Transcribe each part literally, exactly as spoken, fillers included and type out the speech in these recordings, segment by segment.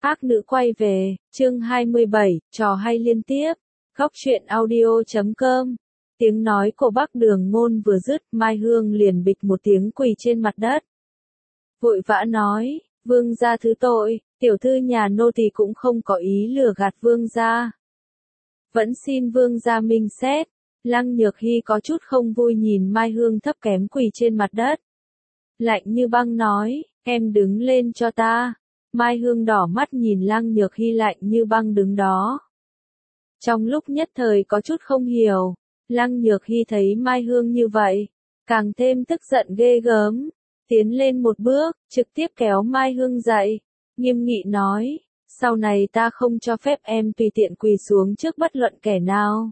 Ác nữ quay về, chương hai mươi bảy, trò hay liên tiếp. Góc truyện audio chấm com. Tiếng nói của Bắc Đường Ngôn vừa dứt, Mai Hương liền bịch một tiếng quỳ trên mặt đất. Vội vã nói, vương gia thứ tội, tiểu thư nhà nô tỳ cũng không có ý lừa gạt vương gia. Vẫn xin vương gia minh xét. Lăng Nhược Hy có chút không vui nhìn Mai Hương thấp kém quỳ trên mặt đất. Lạnh như băng nói, em đứng lên cho ta. Mai Hương đỏ mắt nhìn Lăng Nhược Hy lạnh như băng đứng đó. Trong lúc nhất thời có chút không hiểu, Lăng Nhược Hy thấy Mai Hương như vậy, càng thêm tức giận ghê gớm, tiến lên một bước, trực tiếp kéo Mai Hương dậy, nghiêm nghị nói, sau này ta không cho phép em tùy tiện quỳ xuống trước bất luận kẻ nào.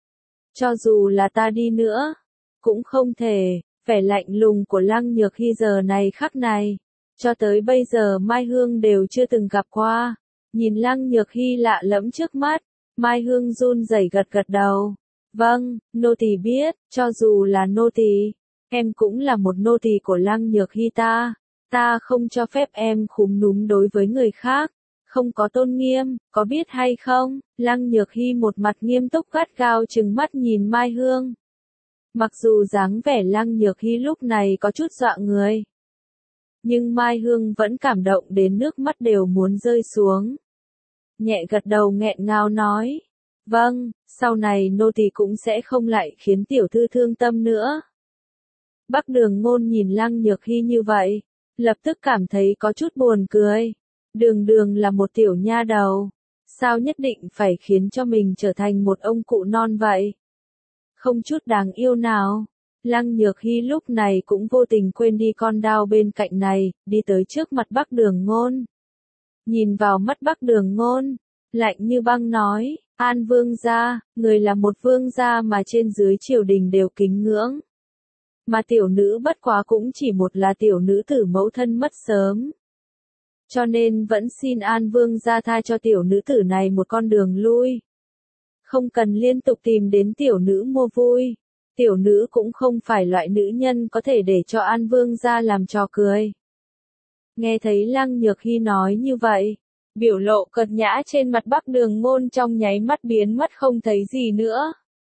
Cho dù là ta đi nữa, cũng không thể. Vẻ lạnh lùng của Lăng Nhược Hy giờ này khắc này, cho tới bây giờ Mai Hương đều chưa từng gặp qua. Nhìn Lăng Nhược Hy lạ lẫm trước mắt, Mai Hương run rẩy gật gật đầu. Vâng, nô tỳ biết, cho dù là nô tỳ, em cũng là một nô tỳ của Lăng Nhược Hy ta. Ta không cho phép em khúm núm đối với người khác, không có tôn nghiêm, có biết hay không? Lăng Nhược Hy một mặt nghiêm túc gắt gao trừng mắt nhìn Mai Hương. Mặc dù dáng vẻ Lăng Nhược Hy lúc này có chút dọa người, nhưng Mai Hương vẫn cảm động đến nước mắt đều muốn rơi xuống. Nhẹ gật đầu nghẹn ngào nói, vâng, sau này nô tỳ cũng sẽ không lại khiến tiểu thư thương tâm nữa. Bắc Đường Ngôn nhìn Lăng Nhược Hy như vậy, lập tức cảm thấy có chút buồn cười. Đường đường là một tiểu nha đầu, sao nhất định phải khiến cho mình trở thành một ông cụ non vậy? Không chút đáng yêu nào. Lăng Nhược Hy lúc này cũng vô tình quên đi con dao bên cạnh này, đi tới trước mặt Bắc Đường Ngôn. Nhìn vào mắt Bắc Đường Ngôn, lạnh như băng nói, An vương gia, người là một vương gia mà trên dưới triều đình đều kính ngưỡng. Mà tiểu nữ bất quá cũng chỉ một là tiểu nữ tử mẫu thân mất sớm. Cho nên vẫn xin An vương gia tha cho tiểu nữ tử này một con đường lui. Không cần liên tục tìm đến tiểu nữ mua vui. Tiểu nữ cũng không phải loại nữ nhân có thể để cho An vương gia làm trò cười. Nghe thấy Lăng Nhược Hy nói như vậy, biểu lộ cợt nhã trên mặt Bắc Đường Ngôn trong nháy mắt biến mất không thấy gì nữa.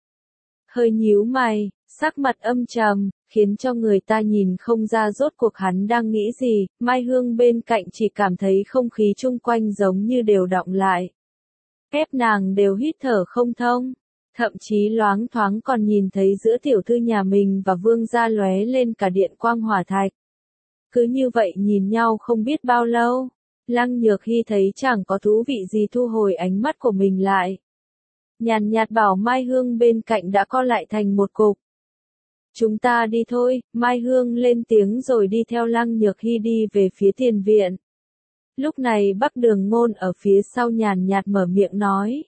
Hơi nhíu mày, sắc mặt âm trầm, khiến cho người ta nhìn không ra rốt cuộc hắn đang nghĩ gì. Mai Hương bên cạnh chỉ cảm thấy không khí chung quanh giống như đều đọng lại. Ép nàng đều hít thở không thông, thậm chí loáng thoáng còn nhìn thấy giữa tiểu thư nhà mình và vương gia lóe lên cả điện quang hỏa thạch. Cứ như vậy nhìn nhau không biết bao lâu, Lăng Nhược Hy thấy chẳng có thú vị gì thu hồi ánh mắt của mình lại. Nhàn nhạt bảo Mai Hương bên cạnh đã co lại thành một cục. Chúng ta đi thôi, Mai Hương lên tiếng rồi đi theo Lăng Nhược Hy đi về phía tiền viện. Lúc này Bắc Đường Ngôn ở phía sau nhàn nhạt mở miệng nói.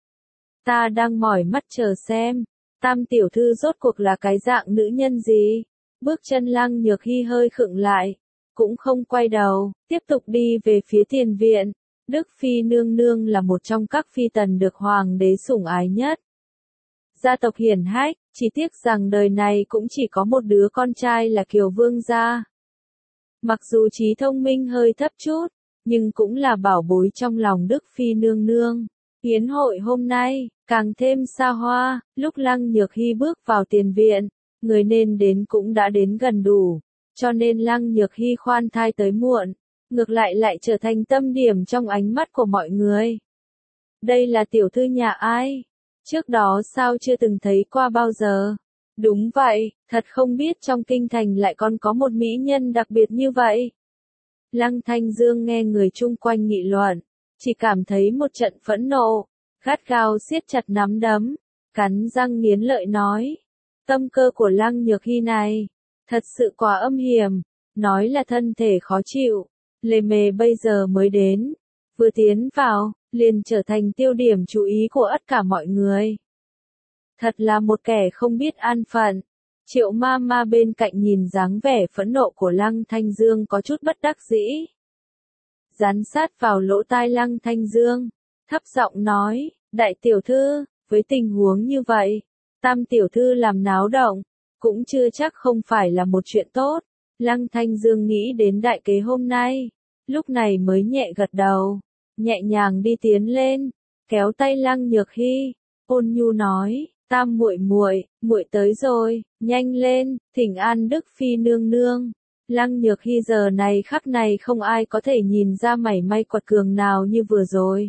Ta đang mỏi mắt chờ xem, Tam tiểu thư rốt cuộc là cái dạng nữ nhân gì? Bước chân Lăng Nhược Hy hơi khựng lại, cũng không quay đầu, tiếp tục đi về phía tiền viện. Đức Phi nương nương là một trong các phi tần được hoàng đế sủng ái nhất. Gia tộc hiển hách, chỉ tiếc rằng đời này cũng chỉ có một đứa con trai là Kiều Vương gia. Mặc dù trí thông minh hơi thấp chút, nhưng cũng là bảo bối trong lòng Đức Phi nương nương. Yến hội hôm nay, càng thêm xa hoa, lúc Lăng Nhược Hy bước vào tiền viện, người nên đến cũng đã đến gần đủ, cho nên Lăng Nhược Hy khoan thai tới muộn, ngược lại lại trở thành tâm điểm trong ánh mắt của mọi người. Đây là tiểu thư nhà ai? Trước đó sao chưa từng thấy qua bao giờ? Đúng vậy, thật không biết trong kinh thành lại còn có một mỹ nhân đặc biệt như vậy. Lăng Thanh Dương nghe người chung quanh nghị luận, chỉ cảm thấy một trận phẫn nộ, gắt gao siết chặt nắm đấm, cắn răng nghiến lợi nói. Tâm cơ của Lăng Nhược Hy này, thật sự quá âm hiểm, nói là thân thể khó chịu, lề mề bây giờ mới đến, vừa tiến vào, liền trở thành tiêu điểm chú ý của tất cả mọi người. Thật là một kẻ không biết an phận. Triệu ma ma bên cạnh nhìn dáng vẻ phẫn nộ của Lăng Thanh Dương có chút bất đắc dĩ. Dán sát vào lỗ tai Lăng Thanh Dương, thấp giọng nói, đại tiểu thư, với tình huống như vậy, Tam tiểu thư làm náo động, cũng chưa chắc không phải là một chuyện tốt. Lăng Thanh Dương nghĩ đến đại kế hôm nay, lúc này mới nhẹ gật đầu. nhẹ nhàng đi tiến lên, kéo tay Lăng Nhược Hy, ôn nhu nói, Tam muội muội, muội tới rồi, nhanh lên, thỉnh an Đức Phi nương nương. Lăng Nhược Hy giờ này khắc này không ai có thể nhìn ra mảy may quật cường nào như vừa rồi.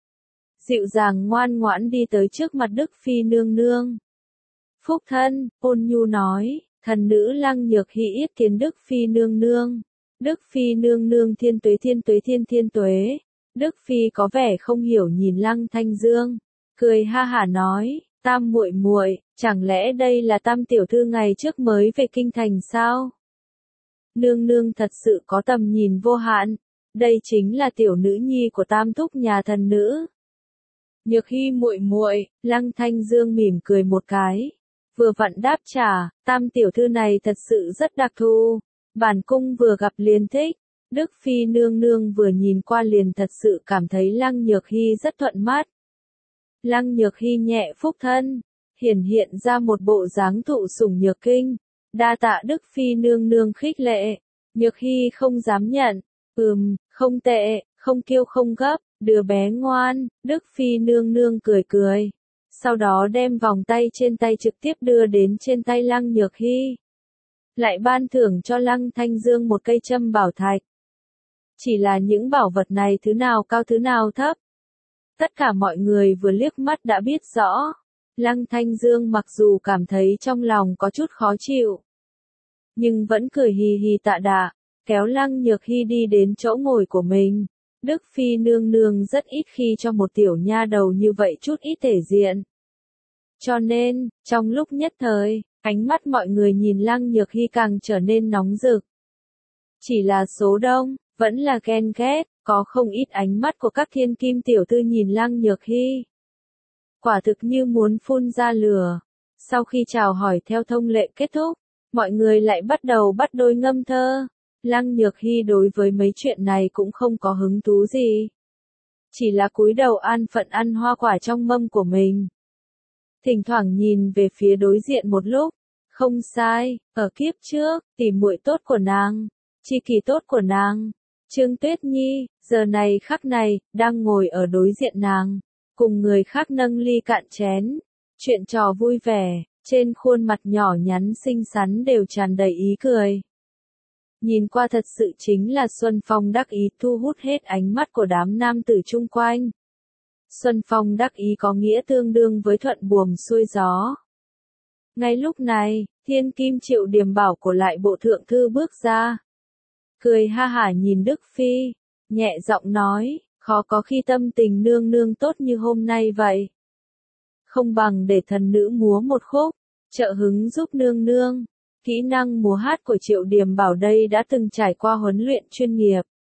Dịu dàng ngoan ngoãn đi tới trước mặt Đức Phi nương nương. Phúc thân, ôn nhu nói, thần nữ Lăng Nhược Hy yết kiến Đức Phi nương nương. Đức Phi nương nương thiên tuế thiên tuế thiên thiên tuế. Đức Phi có vẻ không hiểu nhìn Lăng Thanh Dương, cười ha hả nói, Tam muội muội, chẳng lẽ đây là Tam tiểu thư ngày trước mới về kinh thành sao? Nương nương thật sự có tầm nhìn vô hạn, đây chính là tiểu nữ nhi của Tam thúc nhà thần nữ. Nhược Hy muội muội, Lăng Thanh Dương mỉm cười một cái, vừa vặn đáp trả, Tam tiểu thư này thật sự rất đặc thù, bản cung vừa gặp liền thích. Đức Phi nương nương vừa nhìn qua liền thật sự cảm thấy Lăng Nhược Hy rất thuận mắt. Lăng Nhược Hy nhẹ phúc thân, hiển hiện ra một bộ dáng thụ sủng nhược kinh, đa tạ Đức Phi nương nương khích lệ. Nhược Hy không dám nhận, ừm, không tệ, không kiêu không gấp, đứa bé ngoan. Đức Phi nương nương cười cười, sau đó đem vòng tay trên tay trực tiếp đưa đến trên tay Lăng Nhược Hy, lại ban thưởng cho Lăng Thanh Dương một cây châm bảo thạch. Chỉ là những bảo vật này thứ nào cao thứ nào thấp. Tất cả mọi người vừa liếc mắt đã biết rõ. Lăng Thanh Dương mặc dù cảm thấy trong lòng có chút khó chịu, nhưng vẫn cười hì hì tạ đà, kéo Lăng Nhược Hy đi đến chỗ ngồi của mình. Đức Phi nương nương rất ít khi cho một tiểu nha đầu như vậy chút ít thể diện. Cho nên, trong lúc nhất thời, ánh mắt mọi người nhìn Lăng Nhược Hy càng trở nên nóng rực. Chỉ là số đông, vẫn là ghen ghét, có không ít ánh mắt của các thiên kim tiểu thư nhìn Lăng Nhược Hy. Quả thực như muốn phun ra lửa. Sau khi chào hỏi theo thông lệ kết thúc, mọi người lại bắt đầu bắt đôi ngâm thơ. Lăng Nhược Hy đối với mấy chuyện này cũng không có hứng thú gì. Chỉ là cúi đầu an phận ăn hoa quả trong mâm của mình. Thỉnh thoảng nhìn về phía đối diện một lúc. Không sai, ở kiếp trước, tỷ muội tốt của nàng, tri kỷ tốt của nàng, Trương Tuyết Nhi, giờ này khắc này, đang ngồi ở đối diện nàng, cùng người khác nâng ly cạn chén, chuyện trò vui vẻ, trên khuôn mặt nhỏ nhắn xinh xắn đều tràn đầy ý cười. Nhìn qua thật sự chính là Xuân Phong đắc ý thu hút hết ánh mắt của đám nam tử chung quanh. Xuân Phong đắc ý có nghĩa tương đương với thuận buồm xuôi gió. Ngay lúc này, Thiên Kim Triệu Điềm Bảo của lại bộ thượng thư bước ra. Cười ha hả nhìn Đức Phi, nhẹ giọng nói, khó có khi tâm tình nương nương tốt như hôm nay vậy. Không bằng để thần nữ múa một khúc, trợ hứng giúp nương nương. Kỹ năng múa hát của Triệu Điềm Bảo đây đã từng trải qua huấn luyện chuyên nghiệp.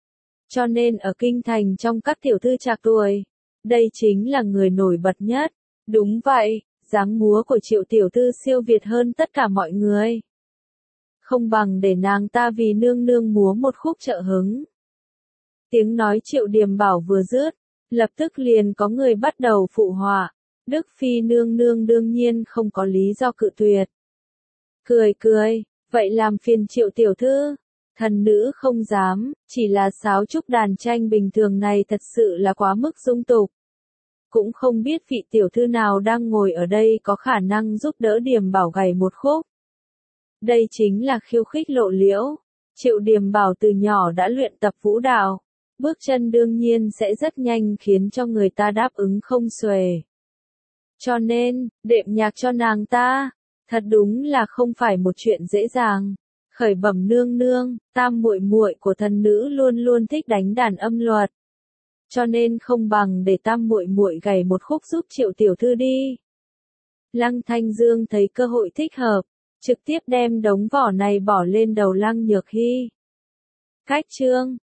Cho nên ở kinh thành trong các tiểu thư trạc tuổi, đây chính là người nổi bật nhất. Đúng vậy, dáng múa của Triệu tiểu thư siêu việt hơn tất cả mọi người. Không bằng để nàng ta vì nương nương múa một khúc trợ hứng. Tiếng nói Triệu Điềm Bảo vừa dứt, lập tức liền có người bắt đầu phụ họa. Đức Phi nương nương đương nhiên không có lý do cự tuyệt. Cười cười, vậy làm phiền Triệu tiểu thư. Thần nữ không dám, chỉ là sáo trúc đàn tranh bình thường này thật sự là quá mức dung tục. Cũng không biết vị tiểu thư nào đang ngồi ở đây có khả năng giúp đỡ Điềm Bảo gảy một khúc. Đây chính là khiêu khích lộ liễu. Triệu Điềm Bảo từ nhỏ đã luyện tập vũ đạo, bước chân đương nhiên sẽ rất nhanh khiến cho người ta đáp ứng không xuể. Cho nên, đệm nhạc cho nàng ta, thật đúng là không phải một chuyện dễ dàng. Khởi bẩm nương nương, Tam muội muội của thần nữ luôn luôn thích đánh đàn âm luật. Cho nên không bằng để Tam muội muội gảy một khúc giúp Triệu tiểu thư đi. Lăng Thanh Dương thấy cơ hội thích hợp, trực tiếp đem đống vỏ này bỏ lên đầu Lăng Nhược Hy. Cách chương